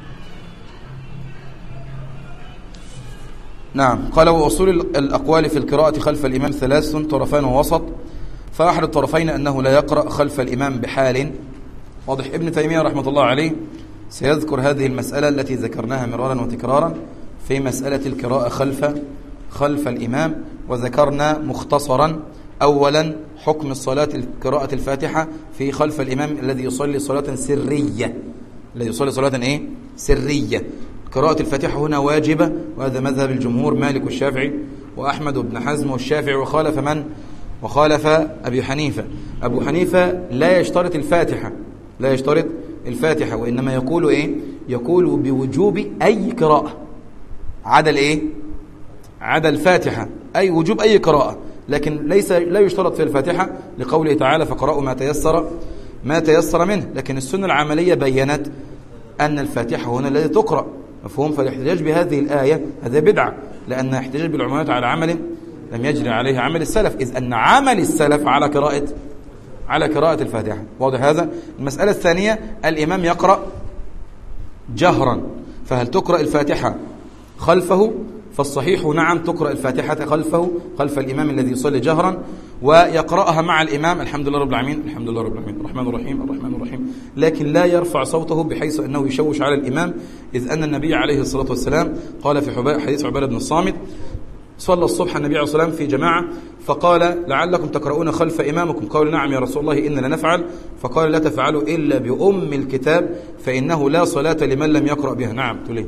نعم، قال وأصول الأقوال في القراءة خلف الإمام ثلاث طرفان ووسط، فأحد الطرفين أنه لا يقرأ خلف الإمام بحال. واضح. ابن تيمية رحمة الله عليه سيذكر هذه المسألة التي ذكرناها مرارا وتكرارا في مسألة القراءة خلف خلف الإمام، وذكرنا مختصرا أولا حكم الصلاة قراءة الفاتحة في خلف الإمام الذي يصلي صلاة سرية، الذي يصلي صلاة إيه؟ سرية. قراءة الفاتحة هنا واجبة، وهذا مذهب الجمهور مالك والشافعي وأحمد وابن حزم والشافعي، وخالف من؟ وخالف أبي حنيفة. أبو حنيفة لا يشترط الفاتحة، لا يشترط الفاتحة، وإنما يقول إيه؟ يقول بوجوب أي قراءة عدا الإيه؟ عدا الفاتحة، أي وجوب أي قراءة، لكن ليس لا يشترط في الفاتحة لقوله تعالى فقرأوا ما تيسر ما تيسر منه. لكن السنة العملية بيّنت أن الفاتحة هنا الذي تقرأ، مفهوم؟ فالاحتجاج بهذه الآية هذا بدعة، لأن احتجاج بالعلماء على عمل لم يجري عليه عمل السلف، إذ أن عمل السلف على قراءة على قراءة الفاتحة. واضح هذا؟ المسألة الثانية الإمام يقرأ جهرا، فهل تقرأ الفاتحة خلفه؟ فالصحيح نعم تقرأ الفاتحة خلفه، خلف الإمام الذي يصلي جهرا، ويقرأها مع الإمام الحمد لله رب العالمين الحمد لله رب العالمين الرحمن الرحيم الرحمن الرحيم، لكن لا يرفع صوته بحيث أنه يشوش على الإمام، إذ أن النبي عليه الصلاة والسلام قال في حديث عبادة بن الصامت صلى الصبح النبي عليه الصلاة والسلام في جماعة، فقال لعلكم تقرؤون خلف إمامكم؟ قالوا نعم يا رسول الله إننا نفعل. فقال لا تفعلوا إلا بأم الكتاب فإنه لا صلاة لمن لم يقرأ بها. نعم تقول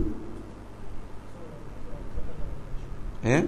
ايه؟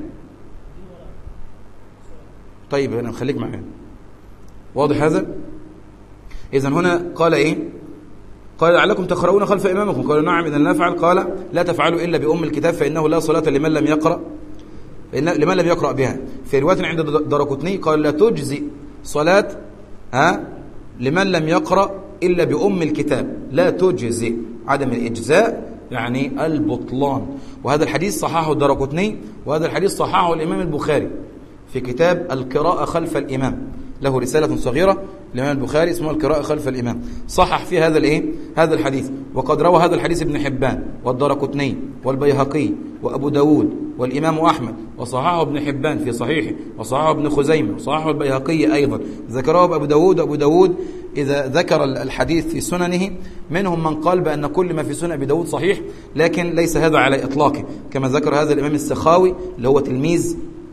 طيب انا خليك معايا. واضح هذا؟ اذا هنا قال ايه؟ قال لعلكم تقرؤون خلف امامكم؟ قالوا نعم اذا نفعل. قال لا تفعلوا الا بام الكتاب فانه لا صلاه لمن لم يقرا لمن لم يقرا بها. في روايه عند الدارقطني قال لا تجزي صلاه ها لمن لم يقرا الا بام الكتاب، لا تجزي، عدم الاجزاء يعني البطلان. وهذا الحديث صححه الدارقطني، وهذا الحديث صححه الإمام البخاري في كتاب القراءة خلف الإمام، له رسالة صغيرة الإمام البخاري اسمها القراءة خلف الإمام، صحح فيه هذا الإيه؟ هذا الحديث. وقد روى هذا الحديث ابن حبان والدارقطني والبيهقي وأبو داود والإمام أحمد، وصححه ابن حبان في صحيحه، وصححه ابن خزيمة، وصححه البيهقي أيضا، ذكره أبو داود. أبو داود إذا ذكر الحديث في سننه منهم من قال بأن كل ما في سنن أبي داود صحيح، لكن ليس هذا على إطلاقه، كما ذكر هذا الإمام السخاوي اللي هو تلميذ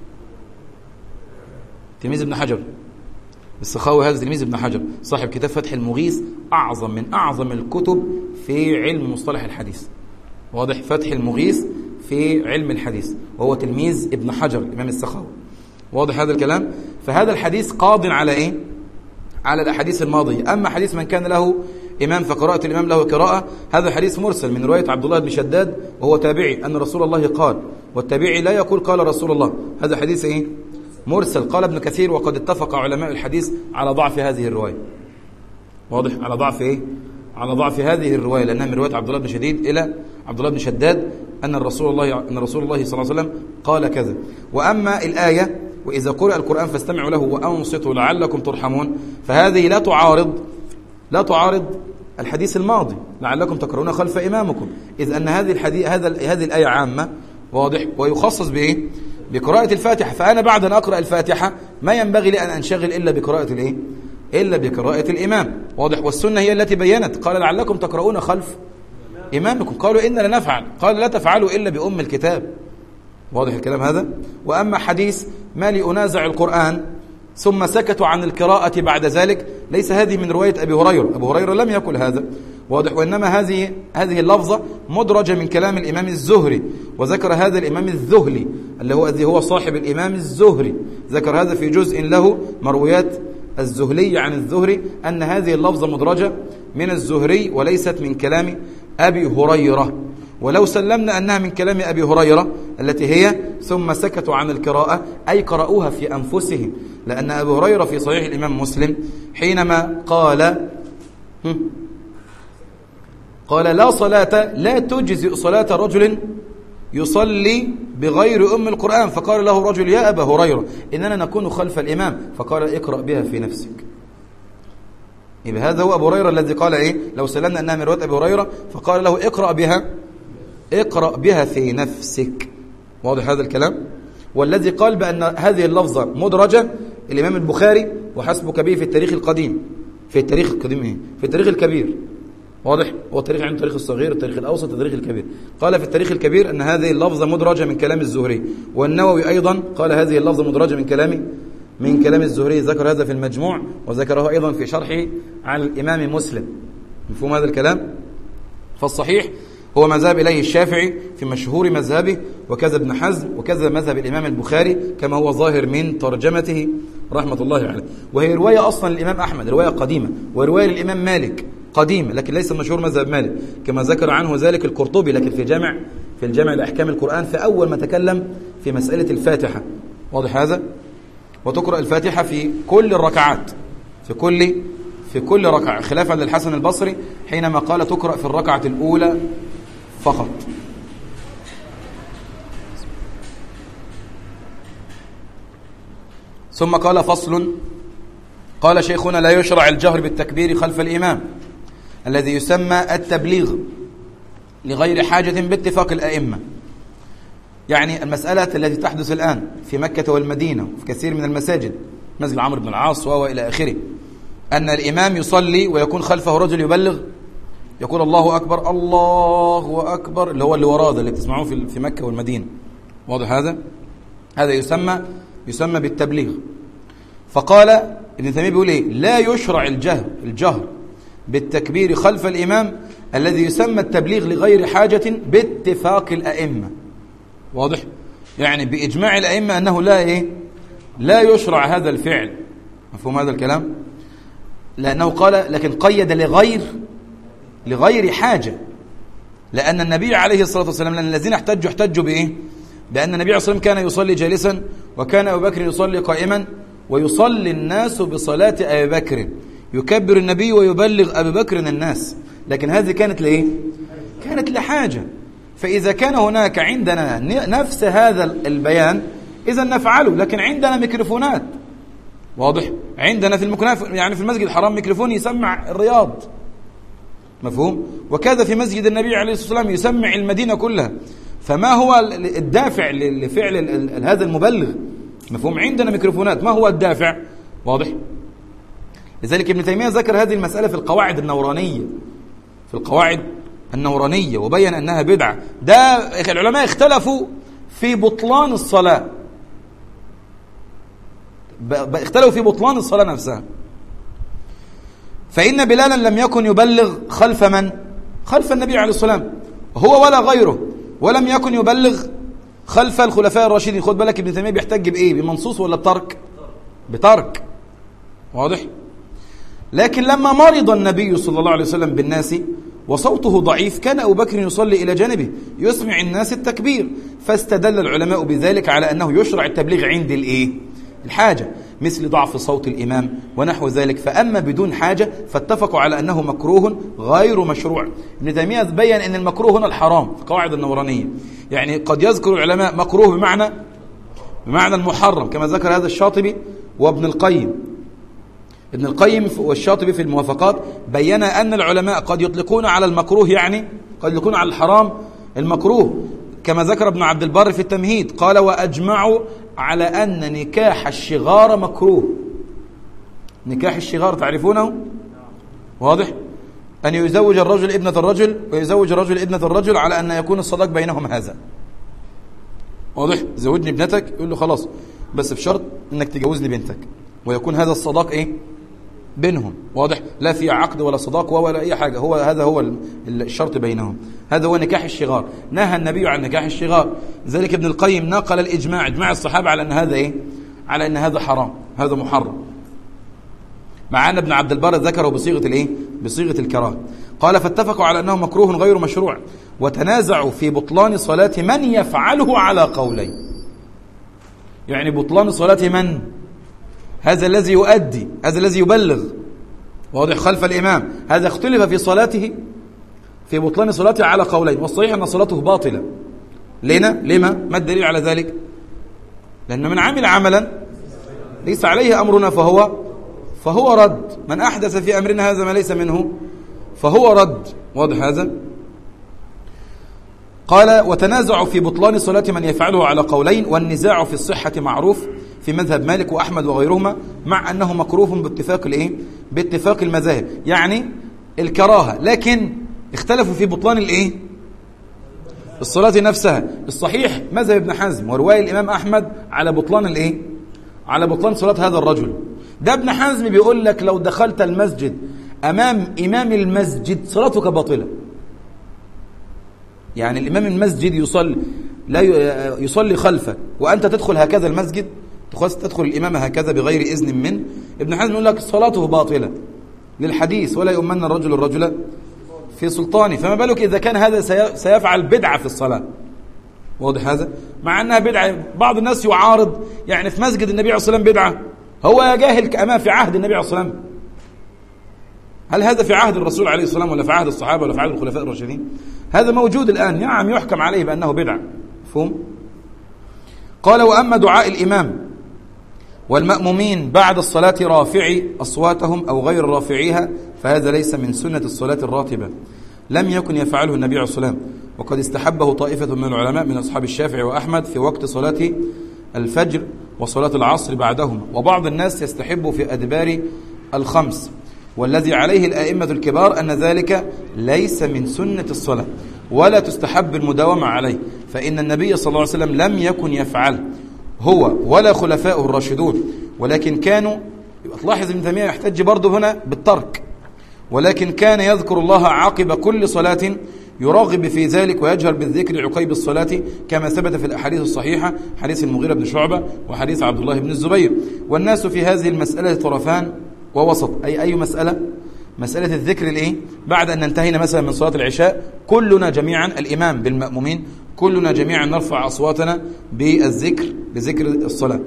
تلميذ ابن حجر. السخاوي هذا تلميذ ابن حجر صاحب كتاب فتح المغيث، أعظم من أعظم الكتب في علم مصطلح الحديث. واضح؟ فتح المغيث في علم الحديث، وهو تلميذ ابن حجر الإمام السخاوي. واضح هذا الكلام؟ فهذا الحديث قاض على إيه؟ على الأحاديث الماضية. أما حديث من كان له إمام فقراءة الإمام له قراءة، هذا حديث مرسل من رواية عبد الله بن شداد وهو تابعي أن رسول الله قال، والتابعي لا يقول قال رسول الله، هذا حديث إيه؟ مرسل. قال ابن كثير وقد اتفق علماء الحديث على ضعف هذه الرواية. واضح؟ على ضعف إيه؟ على ضعف هذه الرواية، لأنها من رواية عبد الله بن شديد إلى عبد الله بن شداد أن الرسول الله أن رسول الله صلى الله عليه وسلم قال كذا. وأما الآية وإذا قرأ القرآن فاستمعوا له وأنصتوا لعلكم ترحمون، فهذه لا تعارض لا تعارض الحديث الماضي لعلكم تقرؤون خلف إمامكم، إذ أن هذه الحديث هذا هذه الآية عامة. واضح؟ ويخصص بإيه؟ بقراءة الفاتحة. فأنا بعد أن أقرأ الفاتحة ما ينبغي لي أن أنشغل إلا بقراءة الإيه؟ إلا بقراءة الإمام. واضح؟ والسنة هي التي بينت، قال لعلكم تقرؤون خلف إمامكم، قالوا إننا نفعل، قال لا تفعلوا إلا بأم الكتاب. واضح الكلام هذا؟ وأما حديث ما لي أنازع القرآن ثم سكتوا عن القراءة بعد ذلك، ليس هذه من رواية أبي هريرة، أبو هريرة لم يقل هذا. واضح؟ وإنما هذه هذه اللفظة مدرجة من كلام الإمام الزهري، وذكر هذا الإمام الذهلي اللي هو الذي هو صاحب الإمام الزهري، ذكر هذا في جزء له مرويات الزهلي عن الزهري أن هذه اللفظة مدرجة من الزهري وليست من كلام أبي هريرة. ولو سلمنا أنها من كلام أبي هريرة التي هي ثم سكتوا عن القراءة، أي قرأوها في أنفسهم، لأن أبي هريرة في صحيح الإمام مسلم حينما قال قال لا صلاة لا تجزئ صلاة رجل يصلي بغير أم القرآن، فقال له رجل يا أبا هريرة إننا نكون خلف الإمام، فقال اقرأ بها في نفسك. يبقى هذا هو أبو هريرة الذي قال إيه؟ لو سلمنا أنها من رواية أبي هريرة، فقال له اقرأ بها اقرأ بها في نفسك. واضح هذا الكلام؟ والذي قال بأن هذه اللفظة مدرجة الإمام البخاري، وحسبك به في التاريخ القديم في التاريخ القديم إيه؟ في التاريخ الكبير. واضح؟ هو التاريخ عن التاريخ الصغير، التاريخ الأوسط، التاريخ الكبير. قال في التاريخ الكبير أن هذه اللفظة مدرجة من كلام الزهري، والنووي أيضا قال هذه اللفظة مدرجة من كلام من كلام الزهري، ذكر هذا في المجموع، وذكره أيضا في شرحه على الإمام مسلم. مفهوم هذا الكلام؟ فالصحيح هو ما ذهب إليه الشافعي في مشهور مذهبه، وكذا ابن حزم، وكذا مذهب الإمام البخاري كما هو ظاهر من ترجمته رحمة الله عليه. وهي رواية أصلا للإمام أحمد، رواية قديمة، ورواية للإمام مالك قديمة، لكن ليس مشهور مذهب مالك كما ذكر عنه ذلك القرطبي، لكن في جامع في الجامع لأحكام القرآن في أول ما تكلم في مسألة الفاتحة. واضح هذا؟ وتقرأ الفاتحة في كل الركعات، في كل في كل ركعة، خلافا للحسن البصري حينما قال تقرأ في الركعة الأولى فقط. ثم قال فصل، قال شيخنا لا يشرع الجهر بالتكبير خلف الإمام الذي يسمى التبليغ لغير حاجة باتفاق الأئمة. يعني المسألة التي تحدث الآن في مكة والمدينة وفي كثير من المساجد، مسجد عمرو بن العاص وإلى آخره، أن الإمام يصلي ويكون خلفه رجل يبلغ يقول الله أكبر الله أكبر، اللي هو اللي وراه ده اللي تسمعوه في في مكة والمدينة. واضح هذا؟ هذا يسمى يسمى بالتبليغ. فقال ابن تيمية بيقول إيه؟ لا يشرع الجهر الجهر بالتكبير خلف الإمام الذي يسمى التبليغ لغير حاجة باتفاق الأئمة. واضح؟ يعني بإجماع الأئمة أنه لا إيه؟ لا يشرع هذا الفعل. مفهوم هذا الكلام؟ لأنه قال لكن قيد لغير لغير حاجة، لأن النبي عليه الصلاة والسلام لأن الذين احتجوا احتجوا بإيه؟ بأن النبي عليه الصلاة والسلام كان يصلي جالسا، وكان أبو بكر يصلي قائما، ويصلي الناس بصلاة أبي بكر، يكبر النبي ويبلغ أبي بكر الناس، لكن هذه كانت لإيه؟ كانت لحاجة. فإذا كان هناك عندنا نفس هذا البيان إذا نفعله، لكن عندنا ميكروفونات. واضح؟ عندنا في المكناف يعني في المسجد الحرام ميكروفون يسمع الرياض. مفهوم؟ وكذا في مسجد النبي عليه الصلاة والسلام يسمع المدينة كلها. فما هو الدافع لفعل هذا المبلغ؟ مفهوم؟ عندنا ميكروفونات، ما هو الدافع؟ واضح؟ لذلك ابن تيمية ذكر هذه المسألة في القواعد النورانية في القواعد النورانية وبين أنها بدعة. ده العلماء اختلفوا في بطلان الصلاة، اختلفوا في بطلان الصلاة نفسها. فإن بلالا لم يكن يبلغ خلف من؟ خلف النبي عليه الصلاة والسلام هو ولا غيره، ولم يكن يبلغ خلف الخلفاء الراشدين. خد بالك ابن تيمية بيحتج بإيه؟ بمنصوص ولا بترك؟ بترك. واضح؟ لكن لما مرض النبي صلى الله عليه وسلم بالناس وصوته ضعيف كان أبو بكر يصلي إلى جانبه يسمع الناس التكبير، فاستدل العلماء بذلك على أنه يشرع التبليغ عند الإيه؟ الحاجة، مثل ضعف صوت الإمام ونحو ذلك. فأما بدون حاجة فاتفقوا على أنه مكروه غير مشروع. ابن تيمية بيّن أن المكروه هنا الحرام، القواعد النورانية. يعني قد يذكر العلماء مكروه بمعنى بمعنى المحرم، كما ذكر هذا الشاطبي وابن القيم. ابن القيم والشاطبي في الموافقات بيّن أن العلماء قد يطلقون على المكروه، يعني قد يطلقون على الحرام المكروه، كما ذكر ابن عبد البر في التمهيد قال: وأجمعوا على أن نكاح الشغار مكروه. نكاح الشغار تعرفونه؟ واضح؟ أن يزوج الرجل ابنة الرجل ويزوج الرجل ابنة الرجل على أن يكون الصداق بينهم هذا. واضح؟ زوجني ابنتك، يقول له خلاص بس بشرط أنك تجوزني بنتك، ويكون هذا الصداق إيه؟ بينهم. واضح؟ لا في عقد ولا صداق ولا أي حاجة، هو هذا هو الشرط بينهم، هذا هو نكاح الشغار. نهى النبي عن نكاح الشغار. ذلك ابن القيم نقل الإجماع، إجماع الصحابة على أن هذا إيه؟ على أن هذا حرام، هذا محرم، مع أن ابن عبد البر ذكره بصيغة الإيه؟ بصيغة الكراهة. قال: فاتفقوا على أنه مكروه غير مشروع، وتنازعوا في بطلان صلاة من يفعله على قولين. يعني بطلان صلاة من؟ هذا الذي يؤدي، هذا الذي يبلغ، واضح، خلف الإمام، هذا اختلف في صلاته، في بطلان صلاته على قولين، والصحيح أن صلاته باطلة. لنا؟ لما؟ ما الدليل على ذلك؟ لأن من عمل عملا ليس عليه أمرنا فهو فهو رد، من أحدث في أمرنا هذا ما ليس منه فهو رد. واضح هذا؟ قال: وتنازعوا في بطلان صلاة من يفعله على قولين، والنزاع في الصحة معروف في مذهب مالك وأحمد وغيرهما، مع أنه مكروه باتفاق الإيه؟ باتفاق المذاهب، يعني الكراهة، لكن اختلفوا في بطلان الإيه؟ الصلاة نفسها. الصحيح مذهب ابن حزم ورواية الإمام أحمد على بطلان الإيه؟ على بطلان صلاة هذا الرجل. ده ابن حزم بيقول لك لو دخلت المسجد أمام إمام المسجد صلاتك باطلة. يعني الإمام المسجد يصلي، لا يصلي خلفك وأنت تدخل هكذا المسجد، تدخل الإمام هكذا بغير إذن منه، ابن حزم يقول لك صلاته باطلة للحديث: ولا يؤمن الرجل الرجل في سلطانه. فما بالك إذا كان هذا سيفعل بدعة في الصلاة. واضح هذا؟ مع أنها بدعة، بعض الناس يعارض، يعني في مسجد النبي عليه الصلاة والسلام بدعة، هو يا جاهل كأما في عهد النبي عليه الصلاة والسلام. هل هذا في عهد الرسول عليه الصلاة والسلام ولا في عهد الصحابة ولا في عهد الخلفاء الراشدين؟ هذا موجود الآن، نعم، يحكم عليه بأنه بدعة. مفهوم؟ قال: وأما دعاء الإمام والمأمومين بعد الصلاة رافعي أصواتهم أو غير رافعيها فهذا ليس من سنة الصلاة الراتبة، لم يكن يفعله النبي عليه الصلاة والسلام، وقد استحبه طائفة من العلماء من أصحاب الشافعي وأحمد في وقت صلاة الفجر وصلاة العصر بعدهما، وبعض الناس يستحب في أدبار الخمس، والذي عليه الآئمة الكبار أن ذلك ليس من سنة الصلاة ولا تستحب المداومة عليه، فإن النبي صلى الله عليه وسلم لم يكن يفعل هو ولا خلفائه الراشدون، ولكن كانوا، تلاحظ ابن تيمية يحتج برضه هنا بالترك، ولكن كان يذكر الله عقب كل صلاة يراغب في ذلك ويجهر بالذكر عقيب الصلاة، كما ثبت في الأحاديث الصحيحة، حديث المغيرة بن شعبة وحديث عبد الله بن الزبير. والناس في هذه المسألة طرفان ووسط. أي أي مسألة؟ مسألة الذكر الإيه؟ بعد أن انتهينا مثلا من صلاة العشاء كلنا جميعا، الإمام بالمأمومين، كلنا جميعا نرفع أصواتنا بالذكر، بذكر الصلاة.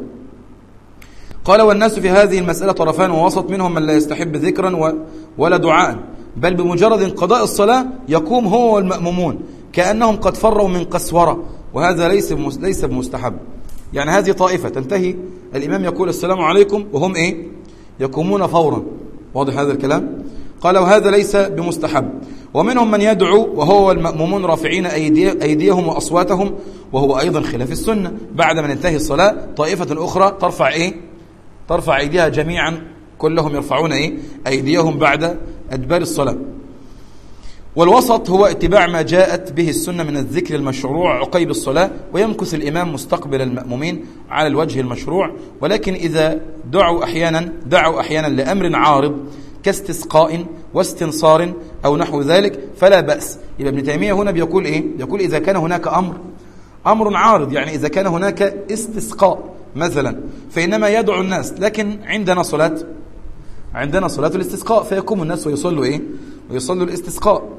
قال: والناس في هذه المسألة طرفان ووسط، منهم من لا يستحب ذكرا ولا دعاء، بل بمجرد انقضاء الصلاة يقوم هو والمأمومون كأنهم قد فروا من قسورة، وهذا ليس ليس بمستحب. يعني هذه طائفة تنتهي، الإمام يقول السلام عليكم وهم إيه؟ يقومون فورا. واضح هذا الكلام؟ قال: وهذا ليس بمستحب. ومنهم من يدعو وهو والمأمومون رافعين أيديهم وأصواتهم، وهو أيضا خلاف السنة. بعد ما ننتهي الصلاة طائفة أخرى ترفع إيه؟ ترفع أيديها جميعا، كلهم يرفعون إيه؟ أيديهم بعد أدبار الصلاة. والوسط هو اتباع ما جاءت به السنة من الذكر المشروع عقيب الصلاة، ويمكث الإمام مستقبل المأمومين على الوجه المشروع، ولكن إذا دعوا أحيانا دعوا أحيانا لأمر عارض كاستسقاء واستنصار أو نحو ذلك فلا بأس. يبقى ابن تيمية هنا بيقول إيه؟ يقول إذا كان هناك أمر أمر عارض، يعني إذا كان هناك استسقاء مثلا فإنما يدعو الناس، لكن عندنا صلاة عندنا صلاة الاستسقاء، فيقوم الناس ويصلوا إيه؟ ويصلوا الاستسقاء.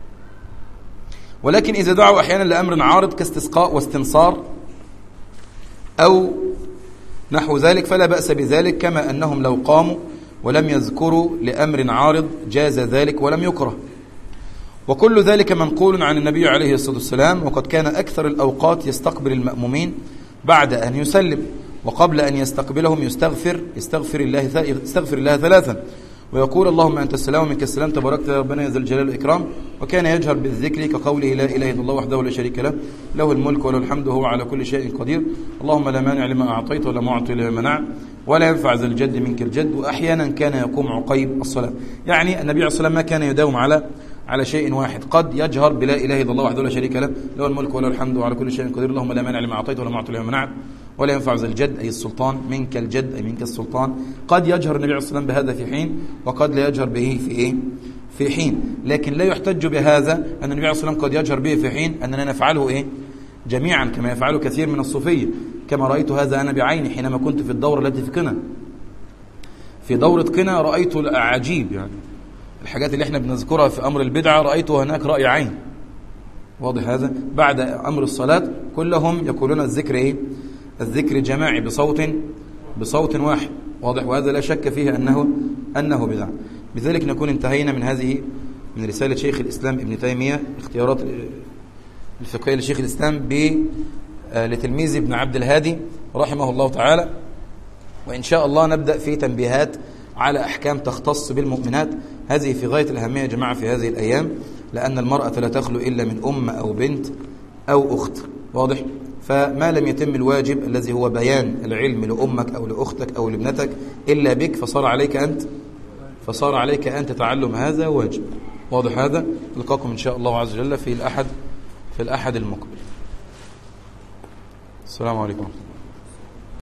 ولكن إذا دعوا أحيانا لأمر عارض كاستسقاء واستنصار أو نحو ذلك فلا بأس بذلك، كما أنهم لو قاموا ولم يذكروا لأمر عارض جاز ذلك ولم يكره. وكل ذلك منقول عن النبي عليه الصلاة والسلام، وقد كان أكثر الأوقات يستقبل المأمومين بعد أن يسلم، وقبل أن يستقبلهم يستغفر يستغفر الله يستغفر الله ثلاثا، ويقول اللهم أنت السلام ومنك السلام تباركت يا ربنا يا ذا الجلال والإكرام. وكان يجهر بالذكر كقوله لا إله إلا الله وحده لا شريك له له الملك وله الحمد وهو على كل شيء قدير، اللهم لا مانع لما أعطيت ولا معطي لما منعت ولا ينفع ذا الجد منك الجد. وأحيانا كان يقوم عقيب الصلاة، يعني النبي عليه الصلاة والسلام ما كان يداوم على على شيء واحد، قد يجهر بلا إله إلا الله وحده لا شريك له له الملك وله الحمد وعلى كل شيء قدير، اللهم لا مانع لما أعطيت ولا معطي لما منعت ولا ينفع ذا الجد أي السلطان منك الجد أي منك السلطان. قد يجهر النبي عليه الصلاة والسلام بهذا في حين، وقد لا يجهر به في إيه؟ في حين. لكن لا يحتج بهذا أن النبي عليه الصلاة والسلام قد يجهر به في حين أننا نفعله إيه؟ جميعا كما يفعله كثير من الصوفية، كما رأيت هذا أنا بعيني حينما كنت في الدورة التي في قنا. في دورة قنا رأيت عجيب، يعني الحاجات اللي احنا بنذكرها في أمر البدعة رأيته هناك رأي عين. واضح هذا؟ بعد أمر الصلاة كلهم يقولون الذكر إيه؟ الذكر جماعي بصوت بصوت واحد. واضح؟ وهذا لا شك فيه أنه أنه بدعة. بذلك نكون انتهينا من هذه من رسالة شيخ الإسلام ابن تيمية اختيارات الفقهية لشيخ الإسلام ب لتلميذ ابن عبد الهادي رحمه الله تعالى. وإن شاء الله نبدأ في تنبيهات على أحكام تختص بالمؤمنات. هذه في غاية الأهمية يا جماعة في هذه الأيام، لأن المرأة لا تخلو إلا من أم أو بنت أو أخت. واضح؟ فما لم يتم الواجب الذي هو بيان العلم لأمك أو لأختك أو لابنتك إلا بك، فصار عليك أنت فصار عليك أن تتعلم هذا واجب. واضح هذا؟ نلقاكم إن شاء الله عز وجل في الأحد في الأحد المقبل. السلام عليكم.